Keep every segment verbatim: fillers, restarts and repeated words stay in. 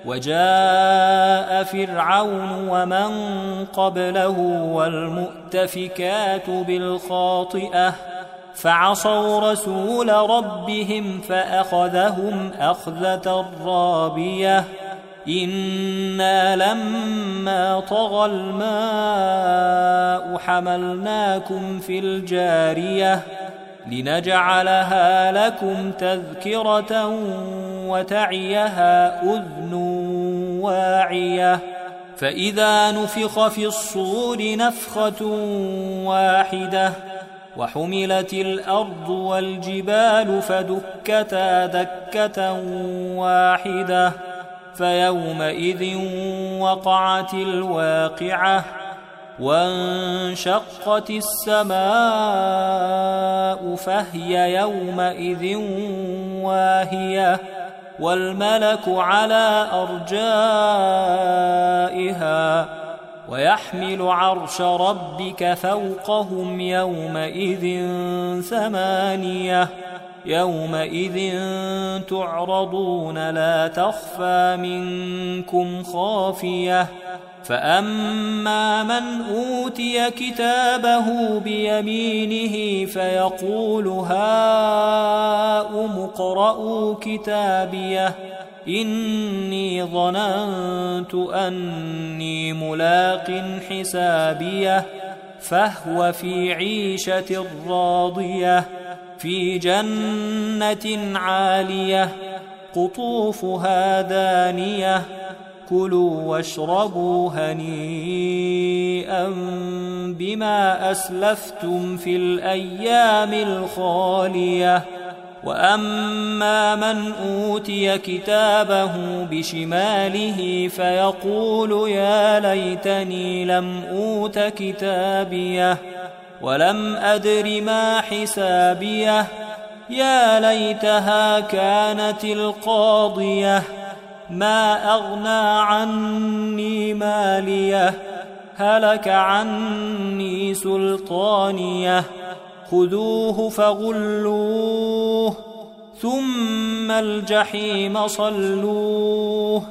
وجاء فرعون ومن قبله والمؤتفكات بالخاطئة فعصوا رسول ربهم فأخذهم أخذة رابية إنا لما طغى الماء حملناكم في الجارية لنجعلها لكم تذكرة وتعيها أذن واعية فإذا نفخ في الصور نفخة واحدة وحملت الأرض والجبال فدكتا دكة واحدة فيومئذ وقعت الواقعة وانشقت السماء فهي يومئذ واهية والملك على أرجائها ويحمل عرش ربك فوقهم يومئذ ثمانية يومئذ تعرضون لا تخفى منكم خافية فأما من أوتي كتابه بيمينه فيقول هاؤم اقرءوا كتابيه إني ظننت أني ملاق حسابيه فهو في عيشة راضية في جنة عالية قطوفها دانية كلوا واشربوا هنيئا بما أسلفتم في الأيام الخالية وأما من أوتي كتابه بشماله فيقول يا ليتني لم أوت كتابيه ولم أدر ما حسابيه يا ليتها كانت القاضية ما أغنى عني ماليه هلك عني سلطانيه خذوه فغلوه ثم الجحيم صلوه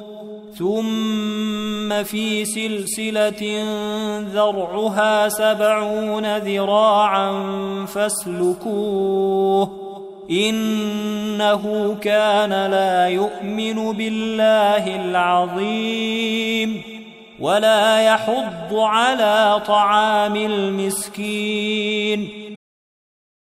ثم في سلسلة ذرعها سبعون ذراعا فاسلكوه إنه كان لا يؤمن بالله العظيم ولا يحض على طعام المسكين